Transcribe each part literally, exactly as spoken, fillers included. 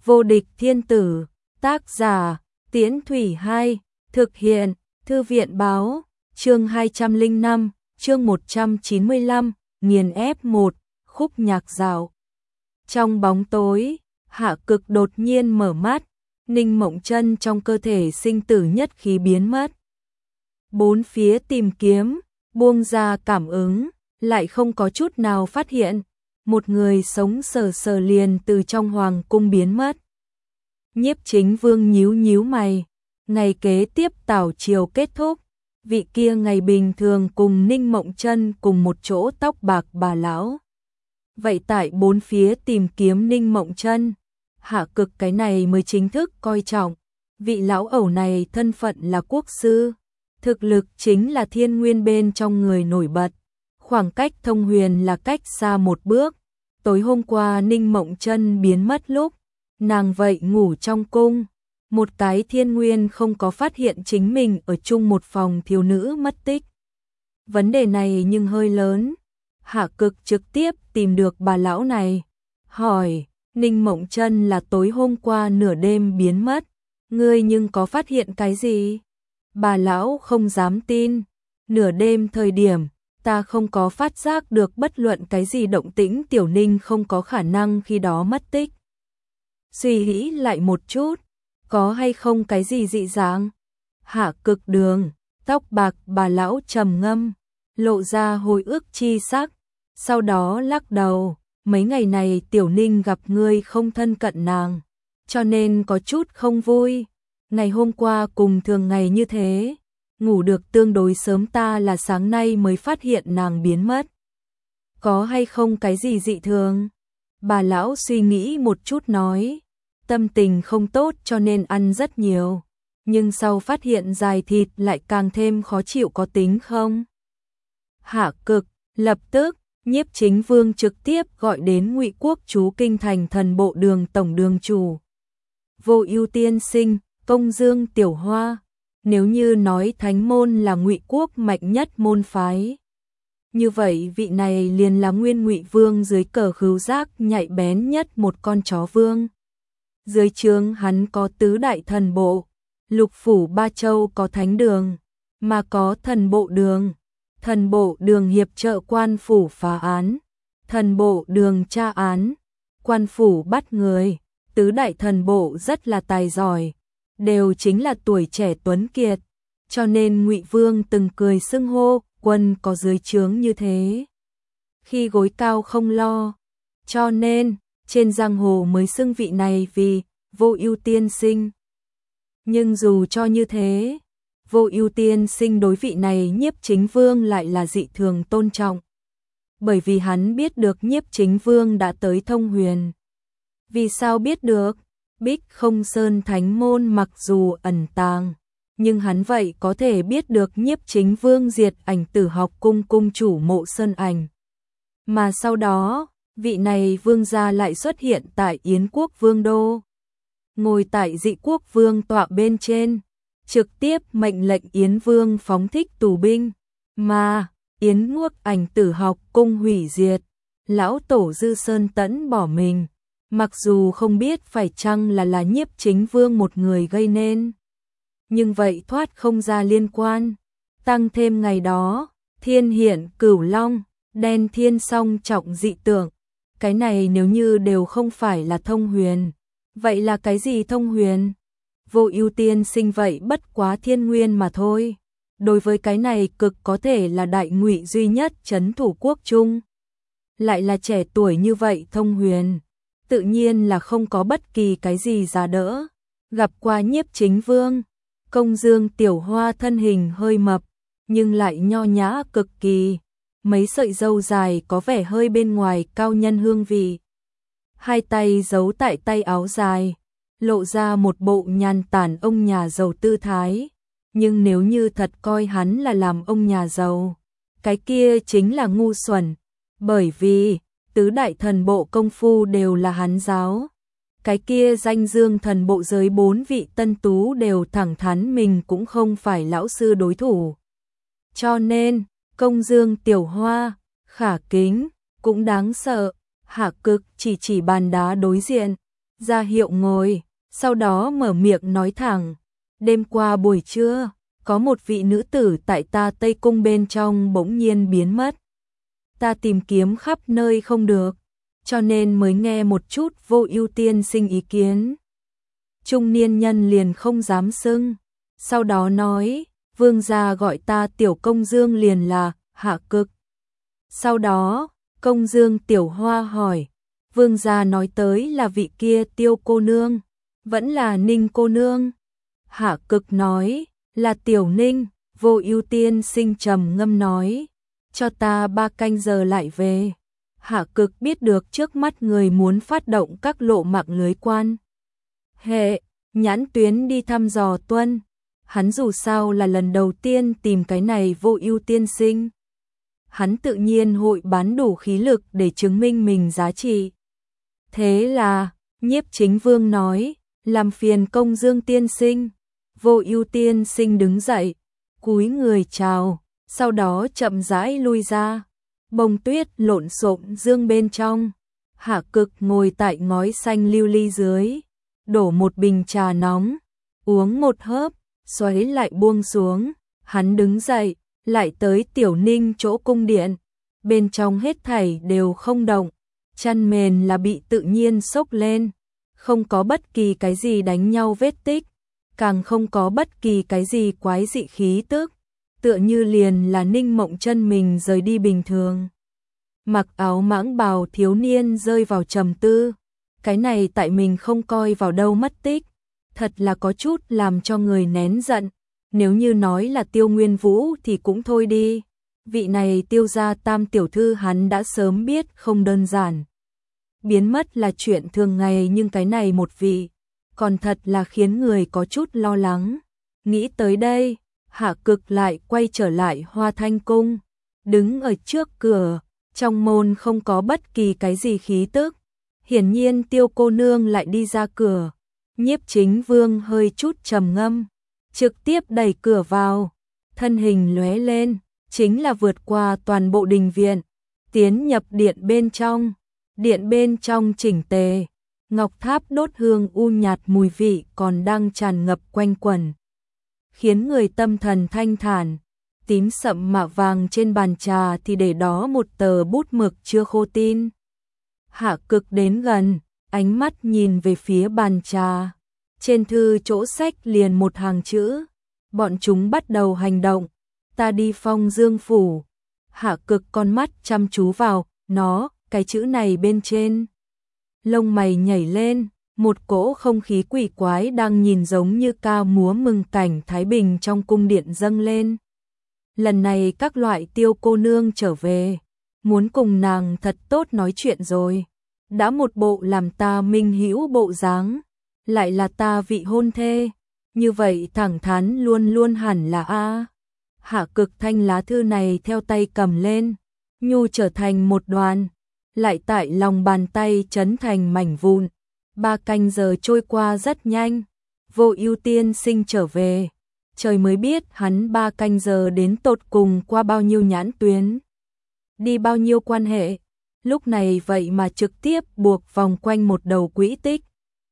Vô địch thiên tử, tác giả, Tiễn Thủy hai, thực hiện, Thư viện báo, chương hai trăm lẻ năm, chương một trăm chín mươi lăm, nghiền ép một, khúc nhạc dạo. Trong bóng tối, Hạ Cực đột nhiên mở mắt, Ninh Mộng Chân trong cơ thể sinh tử nhất khí biến mất. Bốn phía tìm kiếm, buông ra cảm ứng, lại không có chút nào phát hiện. Một người sống sờ sờ liền từ trong hoàng cung biến mất. Nhiếp Chính Vương nhíu nhíu mày, ngày kế tiếp tảo triều kết thúc, vị kia ngày bình thường cùng Ninh Mộng Chân cùng một chỗ tóc bạc bà lão. Vậy tại bốn phía tìm kiếm Ninh Mộng Chân, Hạ Cực cái này mới chính thức coi trọng, vị lão ẩu này thân phận là quốc sư, thực lực chính là thiên nguyên bên trong người nổi bật, khoảng cách thông huyền là cách xa một bước. Tối hôm qua Ninh Mộng Chân biến mất lúc, nàng vậy ngủ trong cung, một cái thiên nguyên không có phát hiện chính mình ở chung một phòng thiếu nữ mất tích. Vấn đề này nhưng hơi lớn, Hạ Cực trực tiếp tìm được bà lão này, hỏi, Ninh Mộng Chân là tối hôm qua nửa đêm biến mất, ngươi nhưng có phát hiện cái gì? Bà lão không dám tin, nửa đêm thời điểm, ta không có phát giác được bất luận cái gì động tĩnh, Tiểu Ninh không có khả năng khi đó mất tích. Suy nghĩ lại một chút, có hay không cái gì dị dạng? Hạ Cực đường, tóc bạc bà lão trầm ngâm, lộ ra hồi ức chi sắc, sau đó lắc đầu, mấy ngày này Tiểu Ninh gặp ngươi không thân cận nàng, cho nên có chút không vui. Ngày hôm qua cùng thường ngày như thế, ngủ được tương đối sớm, ta là sáng nay mới phát hiện nàng biến mất. Có hay không cái gì dị thường? Bà lão suy nghĩ một chút nói, tâm tình không tốt cho nên ăn rất nhiều, nhưng sau phát hiện dài thịt lại càng thêm khó chịu, có tính không? Hạ Cực, lập tức, Nhiếp Chính Vương trực tiếp gọi đến Ngụy Quốc Chú Kinh Thành Thần Bộ Đường tổng đường chủ. Vô Ưu tiên sinh, Công Dương Tiểu Hoa, nếu như nói Thánh môn là Ngụy Quốc mạnh nhất môn phái, như vậy vị này liền là nguyên Ngụy Vương dưới cờ khứu giác nhạy bén nhất một con chó vương. Dưới trướng hắn có tứ đại thần bộ, lục phủ ba châu có thánh đường, mà có thần bộ đường. Thần bộ đường hiệp trợ quan phủ phá án, thần bộ đường tra án, quan phủ bắt người, tứ đại thần bộ rất là tài giỏi, đều chính là tuổi trẻ tuấn kiệt, cho nên Ngụy Vương từng cười xưng hô quân có dưới trướng như thế, khi gối cao không lo, cho nên trên giang hồ mới xưng vị này vì Vô Ưu tiên sinh. Nhưng dù cho như thế, Vô Ưu tiên sinh đối vị này Nhiếp Chính Vương lại là dị thường tôn trọng, bởi vì hắn biết được Nhiếp Chính Vương đã tới Thông Huyền. Vì sao biết được? Bích Không Sơn Thánh môn mặc dù ẩn tàng, nhưng hắn vậy có thể biết được Nhiếp Chính Vương diệt Ảnh Tử học cung cung chủ Mộ Sơn Ảnh. Mà sau đó, vị này vương gia lại xuất hiện tại Yến quốc vương đô, ngồi tại Dị quốc vương tọa bên trên, trực tiếp mệnh lệnh Yến vương phóng thích tù binh, mà Yến quốc Ảnh Tử học cung hủy diệt, lão tổ Dư Sơn Tẫn bỏ mình. Mặc dù không biết phải chăng là là Nhiếp Chính Vương một người gây nên, nhưng vậy thoát không ra liên quan. Tăng thêm ngày đó, thiên hiện cửu long, đen thiên song trọng dị tượng. Cái này nếu như đều không phải là thông huyền, vậy là cái gì thông huyền? Vô Ưu tiên sinh vậy bất quá thiên nguyên mà thôi. Đối với cái này cực có thể là đại ngụy duy nhất trấn thủ quốc trung. Lại là trẻ tuổi như vậy thông huyền, tự nhiên là không có bất kỳ cái gì giá đỡ. Gặp qua Nhiếp Chính Vương, Công Dương Tiểu Hoa thân hình hơi mập, nhưng lại nho nhã cực kỳ, mấy sợi râu dài có vẻ hơi bên ngoài cao nhân hương vị. Hai tay giấu tại tay áo dài, lộ ra một bộ nhàn tản ông nhà giàu tư thái, nhưng nếu như thật coi hắn là làm ông nhà giàu, cái kia chính là ngu xuẩn, bởi vì tứ đại thần bộ công phu đều là hắn giáo. Cái kia danh dương thần bộ giới bốn vị tân tú đều thẳng thắn mình cũng không phải lão sư đối thủ. Cho nên, Công Dương Tiểu Hoa, khả kính, cũng đáng sợ. Hạ Cực chỉ chỉ bàn đá đối diện, ra hiệu ngồi, sau đó mở miệng nói thẳng, đêm qua buổi trưa, có một vị nữ tử tại ta Tây Cung bên trong bỗng nhiên biến mất. Ta tìm kiếm khắp nơi không được, cho nên mới nghe một chút Vô Ưu tiên sinh ý kiến. Trung niên nhân liền không dám xưng, sau đó nói, vương gia gọi ta Tiểu Công Dương liền là Hạ Cực. Sau đó, Công Dương Tiểu Hoa hỏi, vương gia nói tới là vị kia Tiêu cô nương, vẫn là Ninh cô nương? Hạ Cực nói, là Tiểu Ninh. Vô Ưu tiên sinh trầm ngâm nói, cho ta ba canh giờ lại về. Hạ Cực biết được trước mắt người muốn phát động các lộ mạng lưới quan hệ, nhãn tuyến đi thăm dò Tuân. Hắn dù sao là lần đầu tiên tìm cái này Vô Ưu tiên sinh. Hắn tự nhiên hội bán đủ khí lực để chứng minh mình giá trị. Thế là, Nhiếp Chính Vương nói, làm phiền Công Dương tiên sinh. Vô Ưu tiên sinh đứng dậy, cúi người chào, sau đó chậm rãi lui ra. Bông tuyết lộn xộn dương bên trong. Hạ Cực ngồi tại ngói xanh lưu ly dưới, đổ một bình trà nóng, uống một hớp, xoáy lại buông xuống. Hắn đứng dậy, lại tới Tiểu Ninh chỗ cung điện. Bên trong hết thảy đều không động, chăn mền là bị tự nhiên xốc lên, không có bất kỳ cái gì đánh nhau vết tích, càng không có bất kỳ cái gì quái dị khí tức, tựa như liền là Ninh Mộng Chân mình rời đi bình thường. Mặc áo mãng bào thiếu niên rơi vào trầm tư, cái này tại mình không coi vào đâu mất tích, thật là có chút làm cho người nén giận. Nếu như nói là Tiêu Nguyên Vũ thì cũng thôi đi, vị này Tiêu gia tam tiểu thư hắn đã sớm biết không đơn giản. Biến mất là chuyện thường ngày, nhưng cái này một vị, còn thật là khiến người có chút lo lắng. Nghĩ tới đây, Hạ Cực lại quay trở lại Hoa Thanh Cung, đứng ở trước cửa, trong môn không có bất kỳ cái gì khí tức. Hiển nhiên Tiêu cô nương lại đi ra cửa. Nhiếp Chính Vương hơi chút trầm ngâm, trực tiếp đẩy cửa vào, thân hình lóe lên, chính là vượt qua toàn bộ đình viện, tiến nhập điện bên trong. Điện bên trong chỉnh tề, ngọc tháp đốt hương u nhạt mùi vị còn đang tràn ngập quanh quẩn, khiến người tâm thần thanh thản. Tím sậm mạ vàng trên bàn trà thì để đó một tờ bút mực chưa khô tin. Hạ Cực đến gần, ánh mắt nhìn về phía bàn trà. Trên thư chỗ sách liền một hàng chữ, bọn chúng bắt đầu hành động, ta đi Phong Dương phủ. Hạ Cực con mắt chăm chú vào nó, cái chữ này bên trên. Lông mày nhảy lên, một cỗ không khí quỷ quái đang nhìn giống như ca múa mừng cảnh Thái Bình trong cung điện dâng lên. Lần này các loại Tiêu cô nương trở về, muốn cùng nàng thật tốt nói chuyện rồi. Đã một bộ làm ta minh hữu bộ dáng, lại là ta vị hôn thê, như vậy thẳng thắn luôn luôn hẳn là a. Hạ Cực thanh lá thư này theo tay cầm lên, nhu trở thành một đoàn, lại tại lòng bàn tay chấn thành mảnh vụn. Ba canh giờ trôi qua rất nhanh, Vô Ưu tiên sinh trở về, trời mới biết hắn ba canh giờ đến tột cùng qua bao nhiêu nhãn tuyến, đi bao nhiêu quan hệ, lúc này vậy mà trực tiếp buộc vòng quanh một đầu quỹ tích.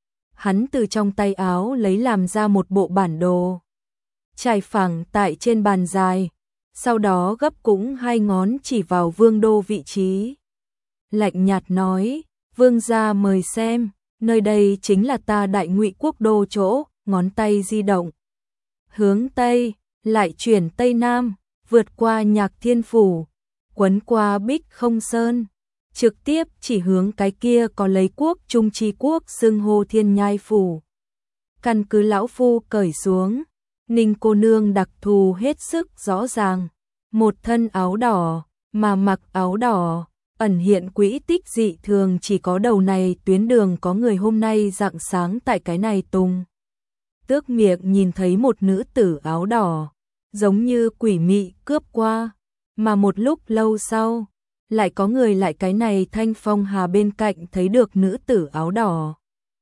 Hắn từ trong tay áo lấy làm ra một bộ bản đồ, trải phẳng tại trên bàn dài, sau đó gấp cũng hai ngón chỉ vào vương đô vị trí. Lạnh nhạt nói, vương gia mời xem, nơi đây chính là ta Đại Ngụy quốc đô chỗ. Ngón tay di động, hướng Tây, lại chuyển Tây Nam, vượt qua Nhạc Thiên Phủ, quấn qua Bích Không Sơn, trực tiếp chỉ hướng cái kia có lấy quốc Trung Chi quốc xưng hô Thiên Nhai Phủ. Căn cứ lão phu cởi xuống, Ninh cô nương đặc thù hết sức rõ ràng, một thân áo đỏ, mà mặc áo đỏ, ẩn hiện quỹ tích dị thường, chỉ có đầu này tuyến đường có người hôm nay rạng sáng tại cái này tung. Tước miệng nhìn thấy một nữ tử áo đỏ, giống như quỷ mị cướp qua, mà một lúc lâu sau, lại có người lại cái này thanh phong hà bên cạnh thấy được nữ tử áo đỏ.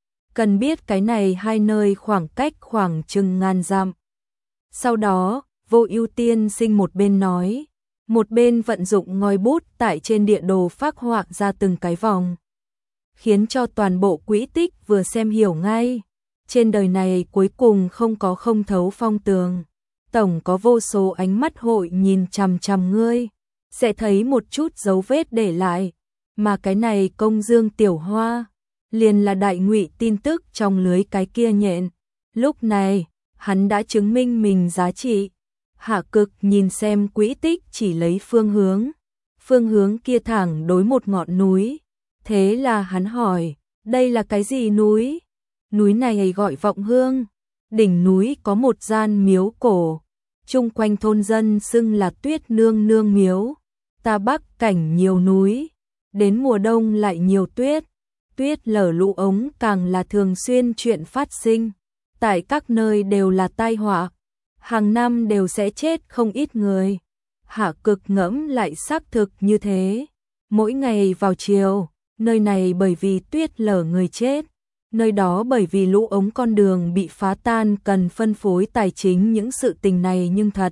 Cần biết cái này hai nơi khoảng cách khoảng chừng ngàn dặm. Sau đó, Vô Ưu tiên sinh một bên nói, một bên vận dụng ngòi bút tại trên địa đồ phác họa ra từng cái vòng. khiến cho toàn bộ quỹ tích vừa xem hiểu ngay. Trên đời này cuối cùng không có không thấu phong tường. Tổng có vô số ánh mắt hội nhìn chằm chằm ngươi, sẽ thấy một chút dấu vết để lại. Mà cái này Công Dương Tiểu Hoa, liền là đại ngụy tin tức trong lưới cái kia nhện. Lúc này, hắn đã chứng minh mình giá trị. Hạ Cực nhìn xem quỹ tích chỉ lấy phương hướng. Phương hướng kia thẳng đối một ngọn núi. Thế là hắn hỏi, đây là cái gì núi? Núi này gọi Vọng Hương. Đỉnh núi có một gian miếu cổ. Chung quanh thôn dân xưng là Tuyết Nương Nương miếu. Ta Bắc cảnh nhiều núi. Đến mùa đông lại nhiều tuyết. Tuyết lở lũ ống càng là thường xuyên chuyện phát sinh. Tại các nơi đều là tai họa. Hàng năm đều sẽ chết không ít người. Hạ Cực ngẫm lại xác thực như thế. Mỗi ngày vào chiều, nơi này bởi vì tuyết lở người chết. Nơi đó bởi vì lũ ống con đường bị phá tan cần phân phối tài chính, những sự tình này nhưng thật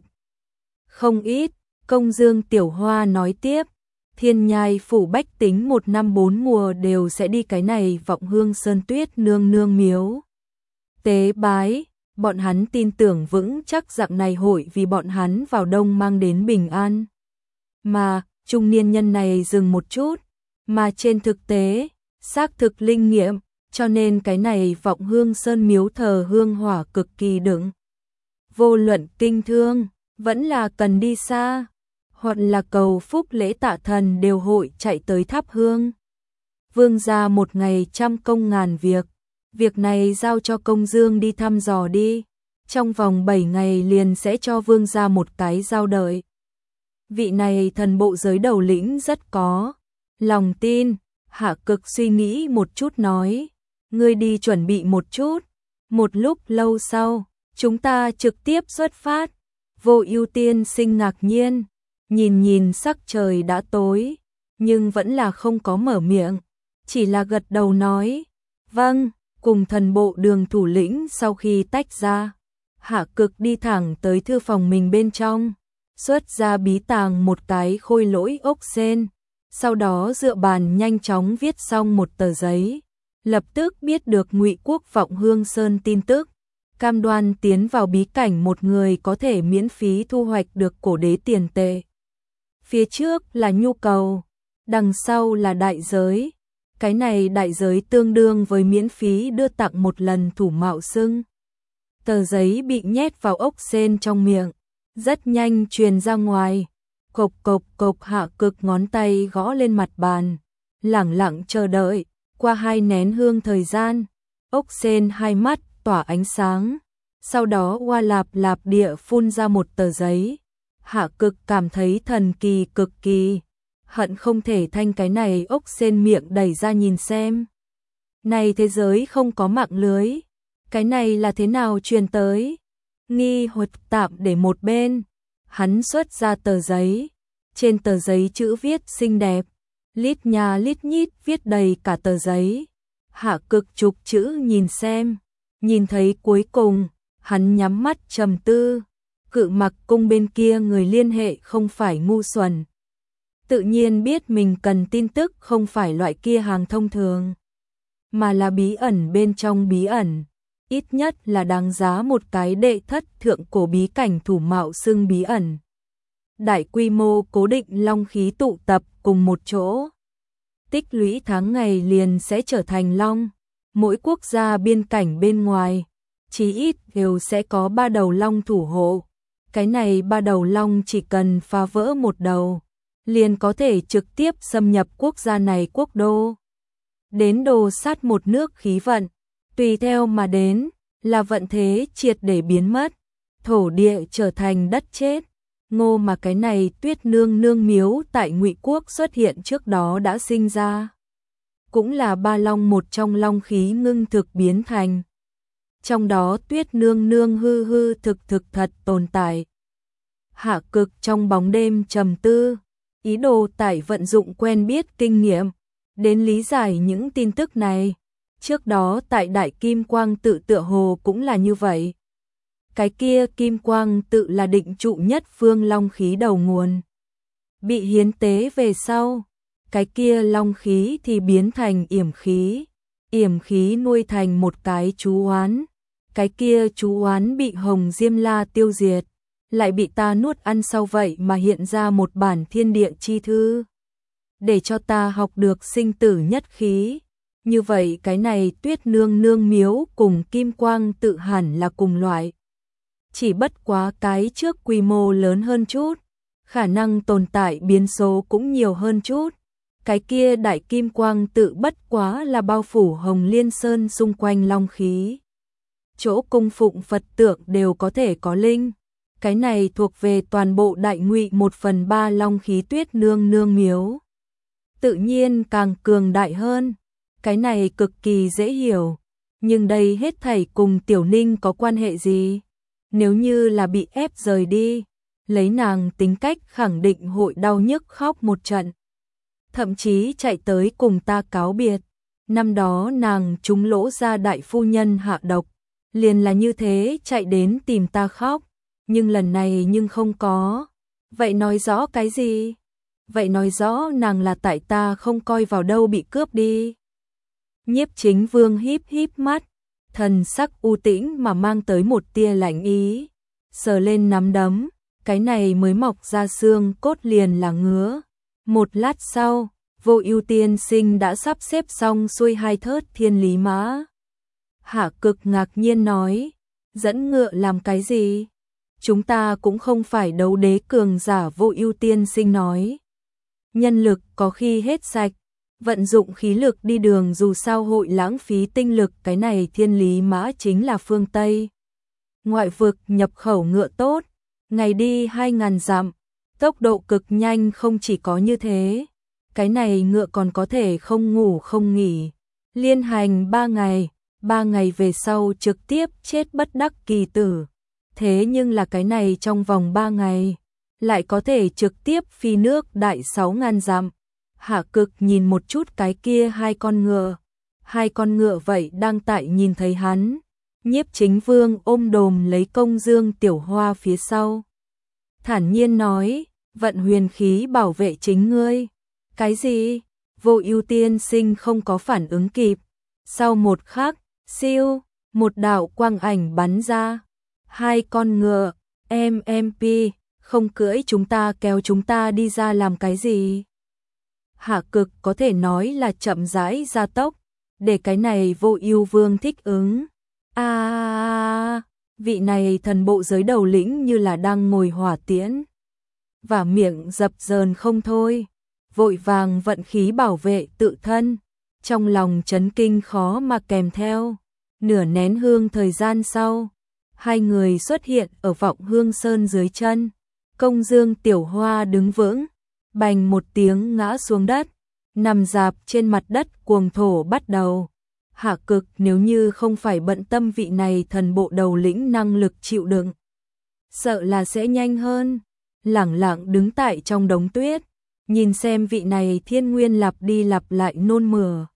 không ít. Công Dương Tiểu Hoa nói tiếp, Thiên Nhai phủ bách tính một năm bốn mùa đều sẽ đi cái này Vọng Hương Sơn Tuyết Nương Nương miếu tế bái. Bọn hắn tin tưởng vững chắc dạng này hội vì bọn hắn vào đông mang đến bình an. Mà, trung niên nhân này dừng một chút, mà trên thực tế, xác thực linh nghiệm, cho nên cái này Vọng Hương Sơn miếu thờ hương hỏa cực kỳ đựng. Vô luận kinh thương, vẫn là cần đi xa, hoặc là cầu phúc lễ tạ thần đều hội chạy tới thắp hương. Vương gia một ngày trăm công ngàn việc. Việc này giao cho Công Dương đi thăm dò đi. Trong vòng bảy ngày liền sẽ cho vương gia một cái giao đợi. Vị này thần bộ giới đầu lĩnh rất có lòng tin. Hạ Cực suy nghĩ một chút nói, ngươi đi chuẩn bị một chút. Một lúc lâu sau, chúng ta trực tiếp xuất phát. Vô Ưu tiên sinh ngạc nhiên, nhìn nhìn sắc trời đã tối, nhưng vẫn là không có mở miệng, chỉ là gật đầu nói, vâng. Cùng thần bộ đường thủ lĩnh sau khi tách ra, Hạ Cực đi thẳng tới thư phòng mình bên trong, xuất ra bí tàng một cái khôi lỗi ốc sên, sau đó dựa bàn nhanh chóng viết xong một tờ giấy, lập tức biết được Ngụy Quốc Vọng Hương Sơn tin tức, cam đoan tiến vào bí cảnh một người có thể miễn phí thu hoạch được cổ đế tiền tệ. Phía trước là nhu cầu, đằng sau là đại giới. Cái này đại giới tương đương với miễn phí đưa tặng một lần thủ mạo xưng. Tờ giấy bị nhét vào ốc sên trong miệng, rất nhanh truyền ra ngoài. Cộc cộc cộc, Hạ Cực ngón tay gõ lên mặt bàn, lẳng lặng chờ đợi. Qua hai nén hương thời gian, ốc sên hai mắt tỏa ánh sáng, sau đó oa lạp lạp địa phun ra một tờ giấy. Hạ Cực cảm thấy thần kỳ cực kỳ, hận không thể thanh cái này ốc sên miệng đẩy ra nhìn xem. Này thế giới không có mạng lưới, cái này là thế nào truyền tới? Nghi hoặc tạm để một bên, hắn xuất ra tờ giấy, trên tờ giấy chữ viết xinh đẹp, lít nha lít nhít viết đầy cả tờ giấy. Hạ Cực chụp chữ nhìn xem, nhìn thấy cuối cùng, hắn nhắm mắt trầm tư. Cự Mặc cung bên kia người liên hệ không phải ngu xuẩn, tự nhiên biết mình cần tin tức không phải loại kia hàng thông thường, mà là bí ẩn bên trong bí ẩn, ít nhất là đáng giá một cái đệ thất thượng cổ bí cảnh thủ mạo xưng bí ẩn. Đại quy mô cố định long khí tụ tập cùng một chỗ, tích lũy tháng ngày liền sẽ trở thành long. Mỗi quốc gia biên cảnh bên ngoài, chí ít đều sẽ có ba đầu long thủ hộ. Cái này ba đầu long chỉ cần phá vỡ một đầu, liền có thể trực tiếp xâm nhập quốc gia này quốc đô. Đến đồ sát một nước khí vận, tùy theo mà đến, là vận thế triệt để biến mất, thổ địa trở thành đất chết. Ngô mà cái này Tuyết Nương Nương miếu tại Ngụy Quốc xuất hiện trước đó đã sinh ra. Cũng là ba long một trong long khí ngưng thực biến thành. Trong đó Tuyết Nương Nương hư hư thực thực thật tồn tại. Hạ Cực trong bóng đêm trầm tư, ý đồ tại vận dụng quen biết kinh nghiệm, đến lý giải những tin tức này. Trước đó tại Đại Kim Quang tự tựa hồ cũng là như vậy. Cái kia Kim Quang tự là định trụ nhất phương long khí đầu nguồn. Bị hiến tế về sau, cái kia long khí thì biến thành yểm khí, yểm khí nuôi thành một cái chú oán, cái kia chú oán bị Hồng Diêm La tiêu diệt, lại bị ta nuốt ăn sau vậy mà hiện ra một bản thiên địa chi thư, để cho ta học được sinh tử nhất khí. Như vậy cái này Tuyết Nương Nương miếu cùng Kim Quang tự hẳn là cùng loại. Chỉ bất quá cái trước quy mô lớn hơn chút, khả năng tồn tại biến số cũng nhiều hơn chút. Cái kia Đại Kim Quang tự bất quá là bao phủ Hồng Liên Sơn xung quanh long khí. Chỗ cung phụng Phật tượng đều có thể có linh. Cái này thuộc về toàn bộ Đại Ngụy một phần ba long khí Tuyết Nương Nương miếu. Tự nhiên càng cường đại hơn. Cái này cực kỳ dễ hiểu. Nhưng đây hết thảy cùng Tiểu Ninh có quan hệ gì? Nếu như là bị ép rời đi, lấy nàng tính cách khẳng định hội đau nhức khóc một trận. Thậm chí chạy tới cùng ta cáo biệt. Năm đó nàng trúng Lỗ gia đại phu nhân hạ độc, liền là như thế chạy đến tìm ta khóc. Nhưng lần này nhưng không có. Vậy nói rõ cái gì? Vậy nói rõ nàng là tại ta không coi vào đâu bị cướp đi. Nhiếp Chính Vương híp híp mắt, thần sắc u tĩnh mà mang tới một tia lạnh ý, sờ lên nắm đấm, cái này mới mọc ra xương cốt liền là ngứa. Một lát sau, Vô Ưu tiên sinh đã sắp xếp xong xuôi hai thớt thiên lý mã. Hạ Cực ngạc nhiên nói, dẫn ngựa làm cái gì? Chúng ta cũng không phải đấu đế cường giả. Vô Ưu tiên sinh nói, nhân lực có khi hết sạch, vận dụng khí lực đi đường dù sao hội lãng phí tinh lực. Cái này thiên lý mã chính là phương Tây ngoại vực nhập khẩu ngựa tốt, ngày đi hai ngàn dặm, tốc độ cực nhanh. Không chỉ có như thế, cái này ngựa còn có thể không ngủ không nghỉ, liên hành ba ngày, ba ngày về sau trực tiếp chết bất đắc kỳ tử. Thế nhưng là cái này trong vòng ba ngày, lại có thể trực tiếp phi nước đại sáu ngàn dặm. Hạ Cực nhìn một chút cái kia hai con ngựa, hai con ngựa vậy đang tại nhìn thấy hắn. Nhiếp Chính Vương ôm đồm lấy Công Dương Tiểu Hoa phía sau, thản nhiên nói, vận huyền khí bảo vệ chính ngươi. Cái gì? Vô Ưu tiên sinh không có phản ứng kịp. Sau một khắc, siêu, một đạo quang ảnh bắn ra. Hai con ngựa, em em pê, không cưỡi chúng ta, kéo chúng ta đi ra làm cái gì? Hạ Cực có thể nói là chậm rãi gia tốc, để cái này Vô Ưu Vương thích ứng. A, à, vị này thần bộ giới đầu lĩnh như là đang ngồi hỏa tiễn, và miệng dập dờn không thôi, vội vàng vận khí bảo vệ tự thân, trong lòng chấn kinh khó mà kèm theo. Nửa nén hương thời gian sau, hai người xuất hiện ở Vọng Hương Sơn dưới chân. Công Dương Tiểu Hoa đứng vững, bành một tiếng ngã xuống đất, nằm rạp trên mặt đất cuồng thổ bắt đầu. Hạ Cực nếu như không phải bận tâm vị này thần bộ đầu lĩnh năng lực chịu đựng, sợ là sẽ nhanh hơn. Lẳng lặng đứng tại trong đống tuyết, nhìn xem vị này thiên nguyên lặp đi lặp lại nôn mửa.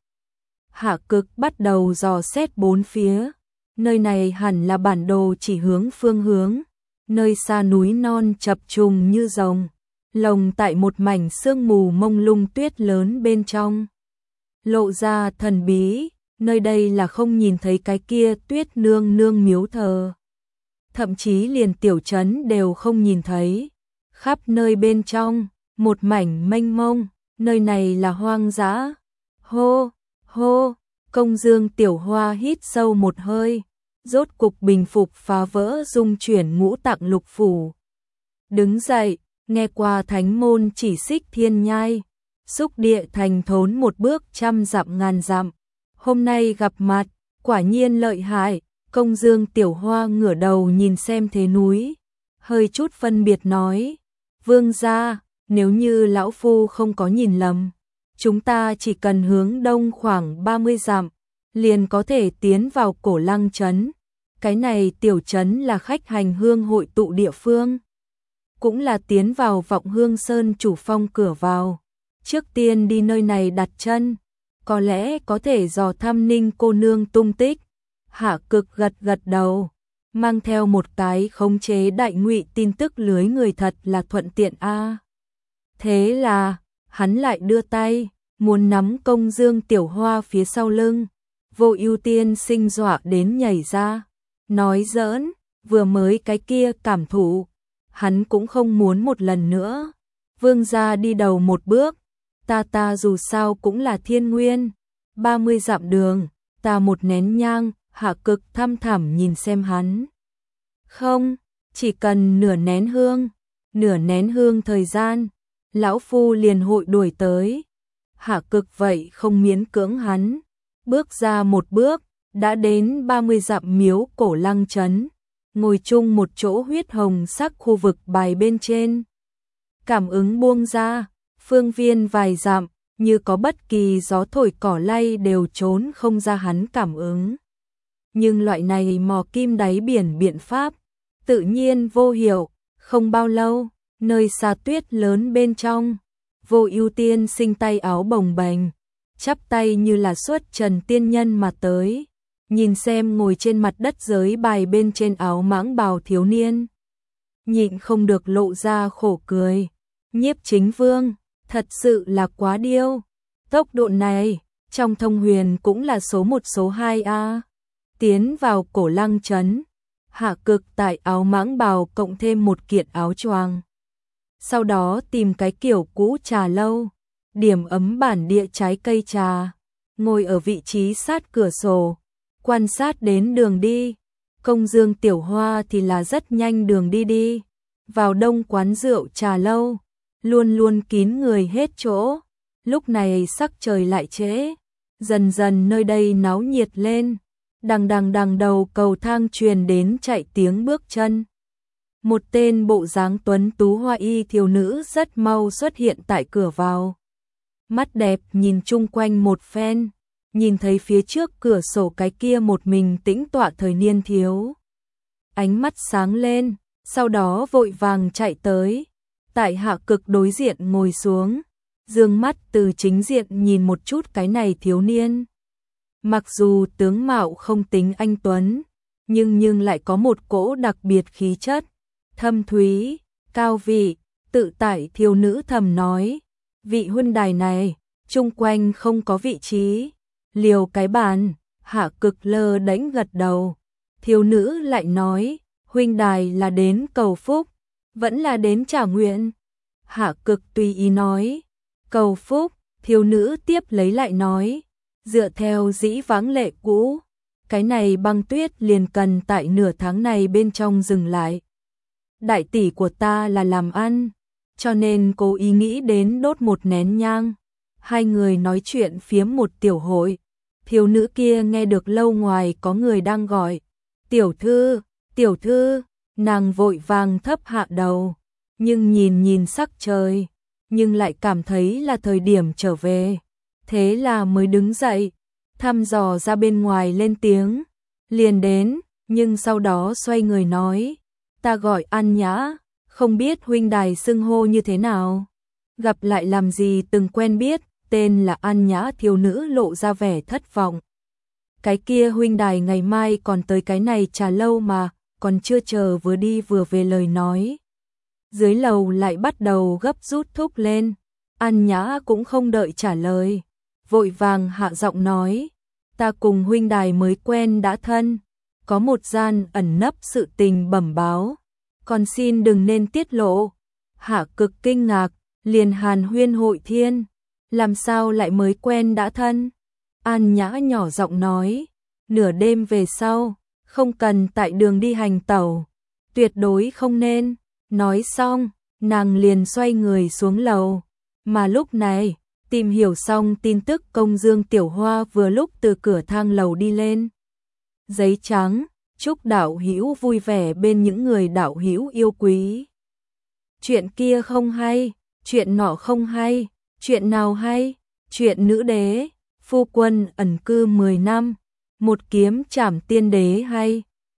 Hạ Cực bắt đầu dò xét bốn phía, nơi này hẳn là bản đồ chỉ hướng phương hướng. Nơi xa núi non chập trùng như rồng, lồng tại một mảnh sương mù mông lung tuyết lớn bên trong, lộ ra thần bí. Nơi đây là không nhìn thấy cái kia Tuyết Nương Nương miếu thờ, thậm chí liền tiểu trấn đều không nhìn thấy. Khắp nơi bên trong, một mảnh mênh mông, nơi này là hoang dã. Hô, hô, Công Dương Tiểu Hoa hít sâu một hơi, rốt cục bình phục phá vỡ dung chuyển ngũ tạng lục phủ. Đứng dậy, nghe qua thánh môn chỉ xích thiên nhai, xúc địa thành thốn một bước trăm dặm ngàn dặm. Hôm nay gặp mặt, quả nhiên lợi hại. Công Dương Tiểu Hoa ngửa đầu nhìn xem thế núi, hơi chút phân biệt nói, vương gia, nếu như lão phu không có nhìn lầm, chúng ta chỉ cần hướng đông khoảng ba mươi dặm, liền có thể tiến vào Cổ Lăng trấn. Cái này tiểu trấn là khách hành hương hội tụ địa phương, cũng là tiến vào Vọng Hương Sơn chủ phong cửa vào. Trước tiên đi nơi này đặt chân, có lẽ có thể dò thăm Ninh cô nương tung tích. Hạ Cực gật gật đầu, mang theo một cái khống chế Đại Ngụy tin tức lưới người thật là thuận tiện a. À. Thế là, hắn lại đưa tay, muốn nắm Công Dương Tiểu Hoa phía sau lưng. Vô Ưu Tiên Sinh dọa đến nhảy ra, nói giỡn, vừa mới cái kia cảm thụ, hắn cũng không muốn một lần nữa. Vương gia đi đầu một bước, ta ta dù sao cũng là thiên nguyên, ba mươi dặm đường, ta một nén nhang. Hạ Cực thăm thẳm nhìn xem hắn. Không, chỉ cần nửa nén hương, nửa nén hương thời gian, lão phu liền hội đuổi tới. Hạ Cực vậy không miễn cưỡng hắn, bước ra một bước, đã đến ba mươi dặm Miếu Cổ Lăng trấn, ngồi chung một chỗ huyết hồng sắc khu vực bài bên trên. Cảm ứng buông ra, phương viên vài dặm, như có bất kỳ gió thổi cỏ lay đều trốn không ra hắn cảm ứng. Nhưng loại này mò kim đáy biển biện pháp, tự nhiên vô hiệu, không bao lâu, nơi xa tuyết lớn bên trong, Vô Ưu Tiên Sinh tay áo bồng bềnh, chắp tay như là xuất trần tiên nhân mà tới, nhìn xem ngồi trên mặt đất giới bài bên trên áo mãng bào thiếu niên. Nhịn không được lộ ra khổ cười, Nhiếp Chính Vương, thật sự là quá điêu, tốc độ này, trong Thông Huyền cũng là số một số hai a. Tiến vào Cổ Lăng trấn, Hạ Cực tại áo mãng bào cộng thêm một kiện áo choàng. Sau đó tìm cái kiểu cũ trà lâu, điểm ấm bản địa trái cây trà, ngồi ở vị trí sát cửa sổ, quan sát đến đường đi. Công Dương Tiểu Hoa thì là rất nhanh đường đi đi, vào đông quán rượu trà lâu, luôn luôn kín người hết chỗ. Lúc này sắc trời lại trễ, dần dần nơi đây náo nhiệt lên. Đằng đằng đằng đầu cầu thang truyền đến chạy tiếng bước chân. Một tên bộ dáng tuấn tú hoa y thiếu nữ rất mau xuất hiện tại cửa vào. Mắt đẹp nhìn chung quanh một phen, nhìn thấy phía trước cửa sổ cái kia một mình tĩnh tọa thời niên thiếu. Ánh mắt sáng lên, sau đó vội vàng chạy tới. Tại Hạ Cực đối diện ngồi xuống, dương mắt từ chính diện nhìn một chút cái này thiếu niên. Mặc dù tướng mạo không tính anh tuấn, nhưng nhưng lại có một cỗ đặc biệt khí chất, thâm thúy, cao vị, tự tại. Thiếu nữ thầm nói, vị huynh đài này, chung quanh không có vị trí, liều cái bàn. Hạ Cực lơ đễnh gật đầu. Thiếu nữ lại nói, huynh đài là đến cầu phúc, vẫn là đến trả nguyện? Hạ Cực tùy ý nói, cầu phúc. Thiếu nữ tiếp lấy lại nói, dựa theo dĩ vãng lệ cũ, cái này băng tuyết liền cần tại nửa tháng này bên trong dừng lại. Đại tỷ của ta là làm ăn, cho nên cố ý nghĩ đến đốt một nén nhang. Hai người nói chuyện phiếm một tiểu hội. Thiếu nữ kia nghe được lâu ngoài có người đang gọi, tiểu thư, tiểu thư. Nàng vội vàng thấp hạ đầu, nhưng nhìn nhìn sắc trời, nhưng lại cảm thấy là thời điểm trở về. Thế là mới đứng dậy, thăm dò ra bên ngoài lên tiếng, liền đến, nhưng sau đó xoay người nói, ta gọi An Nhã, không biết huynh đài xưng hô như thế nào? Gặp lại làm gì từng quen biết, tên là An Nhã. Thiếu nữ lộ ra vẻ thất vọng. Cái kia huynh đài ngày mai còn tới cái này trà lâu mà, còn chưa chờ vừa đi vừa về lời nói. Dưới lầu lại bắt đầu gấp rút thúc lên. An Nhã cũng không đợi trả lời, vội vàng hạ giọng nói, ta cùng huynh đài mới quen đã thân, có một gian ẩn nấp sự tình bẩm báo, còn xin đừng nên tiết lộ. Hạ Cực kinh ngạc, liền hàn huyên hội thiên, làm sao lại mới quen đã thân? An Nhã nhỏ giọng nói, nửa đêm về sau, không cần tại đường đi hành tẩu, tuyệt đối không nên. Nói xong, nàng liền xoay người xuống lầu, mà lúc này, tìm hiểu xong tin tức Công Dương Tiểu Hoa vừa lúc từ cửa thang lầu đi lên. Giấy trắng, chúc đạo hữu vui vẻ bên những người đạo hữu yêu quý. Chuyện kia không hay, chuyện nọ không hay, chuyện nào hay? Chuyện nữ đế, phu quân ẩn cư mười năm, một kiếm trảm tiên đế hay.